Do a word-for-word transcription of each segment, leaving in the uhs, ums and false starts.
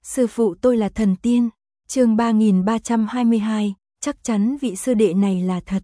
Sư phụ tôi là thần tiên. Chương ba nghìn ba trăm hai mươi hai, chắc chắn vị sư đệ này là thật.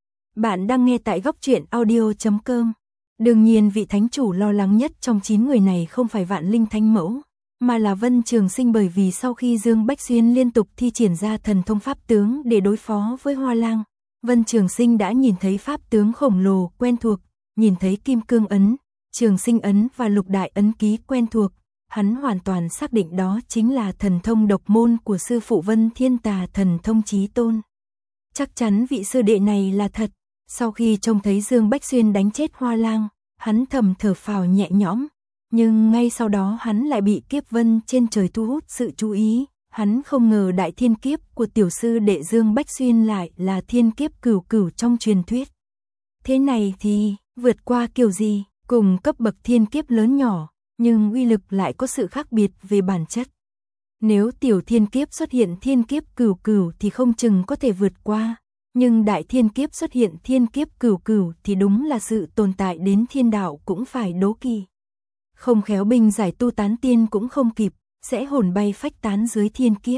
Bạn đang nghe tại góc truyện audio chấm com. Đương nhiên vị thánh chủ lo lắng nhất trong chín người này không phải Vạn Linh Thánh Mẫu, mà là Vân Trường Sinh, bởi vì sau khi Dương Bách Xuyên liên tục thi triển ra thần thông pháp tướng để đối phó với Hoa Lang, Vân Trường Sinh đã nhìn thấy pháp tướng khổng lồ quen thuộc, nhìn thấy Kim Cương Ấn, Trường Sinh Ấn và Lục Đại Ấn Ký quen thuộc. Hắn hoàn toàn xác định đó chính là thần thông độc môn của sư phụ Vân Thiên Tà thần thông chí tôn. Chắc chắn vị sư đệ này là thật. Sau khi trông thấy Dương Bách Xuyên đánh chết Hoa Lang, hắn thầm thở phào nhẹ nhõm, nhưng ngay sau đó hắn lại bị kiếp vân trên trời thu hút sự chú ý. Hắn không ngờ đại thiên kiếp của tiểu sư đệ Dương Bách Xuyên lại là thiên kiếp cửu cửu trong truyền thuyết. Thế này thì vượt qua kiểu gì, cùng cấp bậc thiên kiếp lớn nhỏ, nhưng uy lực lại có sự khác biệt về bản chất. Nếu tiểu thiên kiếp xuất hiện thiên kiếp cửu cửu thì không chừng có thể vượt qua, nhưng đại thiên kiếp xuất hiện thiên kiếp cửu cửu thì đúng là sự tồn tại đến thiên đạo cũng phải đố kỵ. Không khéo binh giải tu tán tiên cũng không kịp, sẽ hồn bay phách tán dưới thiên kiếp.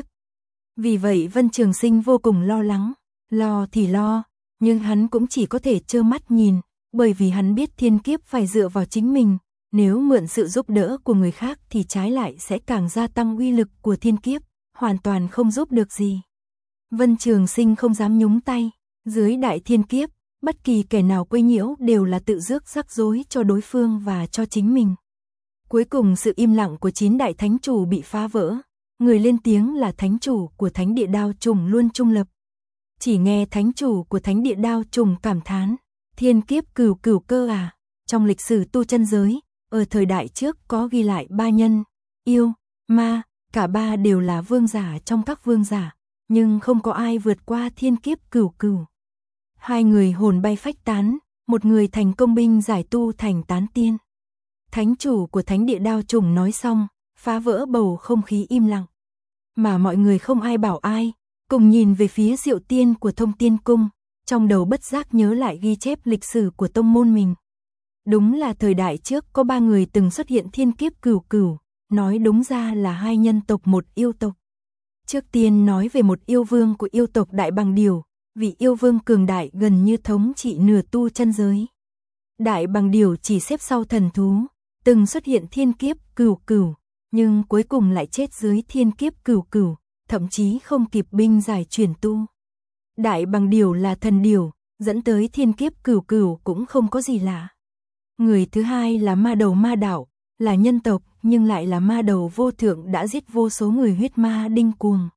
Vì vậy Vân Trường Sinh vô cùng lo lắng, lo thì lo, nhưng hắn cũng chỉ có thể trơ mắt nhìn, bởi vì hắn biết thiên kiếp phải dựa vào chính mình. Nếu mượn sự giúp đỡ của người khác thì trái lại sẽ càng gia tăng uy lực của thiên kiếp, hoàn toàn không giúp được gì. Vân Trường Sinh không dám nhúng tay, dưới đại thiên kiếp, bất kỳ kẻ nào quấy nhiễu đều là tự rước rắc rối cho đối phương và cho chính mình. Cuối cùng sự im lặng của chín đại thánh chủ bị phá vỡ, người lên tiếng là thánh chủ của Thánh Địa Đao Trùng Luân Trung Lập. Chỉ nghe thánh chủ của Thánh Địa Đao Trùng cảm thán, thiên kiếp cửu cửu cơ à, trong lịch sử tu chân giới, ở thời đại trước có ghi lại ba nhân, yêu, ma, cả ba đều là vương giả trong các vương giả, nhưng không có ai vượt qua thiên kiếp cửu cửu. Hai người hồn bay phách tán, một người thành công binh giải tu thành tán tiên. Thánh chủ của Thánh Địa Đao Trùng nói xong, phá vỡ bầu không khí im lặng. Mà mọi người không ai bảo ai, cùng nhìn về phía Diệu Tiên của Thông Tiên Cung, trong đầu bất giác nhớ lại ghi chép lịch sử của tông môn mình. Đúng là thời đại trước có ba người từng xuất hiện thiên kiếp cửu cửu, nói đúng ra là hai nhân tộc một yêu tộc. Trước tiên nói về một yêu vương của yêu tộc Đại Bằng Điểu, vị yêu vương cường đại gần như thống trị nửa tu chân giới. Đại Bằng Điểu chỉ xếp sau thần thú, từng xuất hiện thiên kiếp cửu cửu, nhưng cuối cùng lại chết dưới thiên kiếp cửu cửu, thậm chí không kịp binh giải chuyển tu. Đại Bằng Điểu là thần điểu, dẫn tới thiên kiếp cửu cửu cũng không có gì lạ. Người thứ hai là Ma Đầu Ma Đạo, là nhân tộc nhưng lại là ma đầu vô thượng đã giết vô số người huyết ma Đinh Cuồng.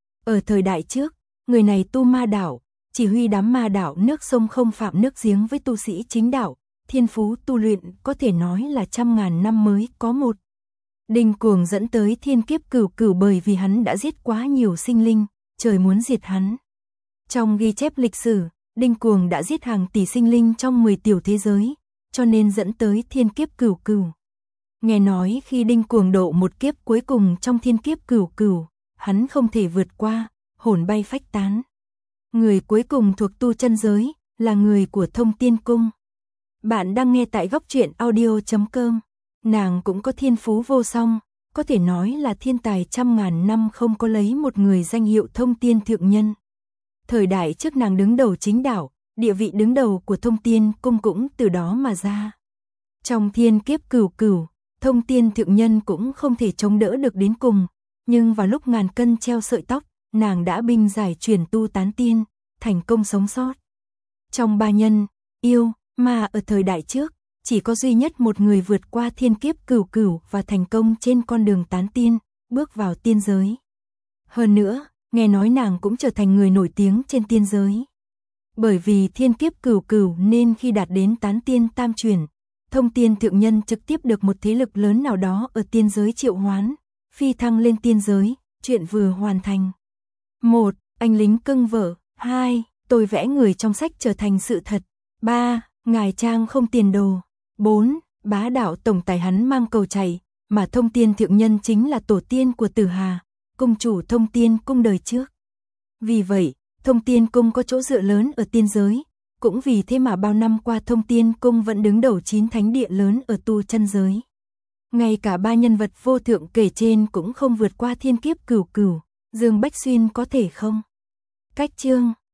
Ở thời đại trước, người này tu ma đạo, chỉ huy đám ma đạo nước sông không phạm nước giếng với tu sĩ chính đạo, thiên phú tu luyện có thể nói là trăm ngàn năm mới có một. Đinh Cuồng dẫn tới thiên kiếp cửu cửu bởi vì hắn đã giết quá nhiều sinh linh, trời muốn diệt hắn. Trong ghi chép lịch sử, Đinh Cuồng đã giết hàng tỷ sinh linh trong mười tiểu thế giới, cho nên dẫn tới thiên kiếp cửu cửu. Nghe nói khi Đinh Cuồng độ một kiếp cuối cùng trong thiên kiếp cửu cửu, hắn không thể vượt qua, hồn bay phách tán. Người cuối cùng thuộc tu chân giới là người của Thông Tiên Cung. Bạn đang nghe tại góc truyện audio chấm com. Nàng cũng có thiên phú vô song, có thể nói là thiên tài trăm ngàn năm không có lấy một người danh hiệu thông tiên thượng nhân. Thời đại trước nàng đứng đầu chính đạo, địa vị đứng đầu của Thông Tiên Cung cũng từ đó mà ra. Trong thiên kiếp cửu cửu, Thông Tiên thượng nhân cũng không thể chống đỡ được đến cùng, nhưng vào lúc ngàn cân treo sợi tóc, nàng đã binh giải chuyển tu tán tiên, thành công sống sót. Trong ba nhân, yêu, ma ở thời đại trước, chỉ có duy nhất một người vượt qua thiên kiếp cửu cửu và thành công trên con đường tán tiên, bước vào tiên giới. Hơn nữa, nghe nói nàng cũng trở thành người nổi tiếng trên tiên giới. Bởi vì thiên kiếp cửu cửu nên khi đạt đến tán tiên tam chuyển, Thông Tiên thượng nhân trực tiếp được một thế lực lớn nào đó ở tiên giới triệu hoán, phi thăng lên tiên giới, chuyện vừa hoàn thành. một. Anh lính cưng vợ. hai. Tôi vẽ người trong sách trở thành sự thật. ba. Ngài trang không tiền đồ. bốn. Bá đạo tổng tài hắn mang cầu chạy, mà Thông Tiên thượng nhân chính là tổ tiên của Tử Hà, cung chủ Thông Tiên Cung đời trước. Vì vậy, Thông Tiên Cung có chỗ dựa lớn ở tiên giới. Cũng vì thế mà bao năm qua Thông Tiên Cung vẫn đứng đầu chín thánh địa lớn ở tu chân giới. Ngay cả ba nhân vật vô thượng kể trên cũng không vượt qua thiên kiếp cửu cửu, Dương Bách Xuyên có thể không? Cách chương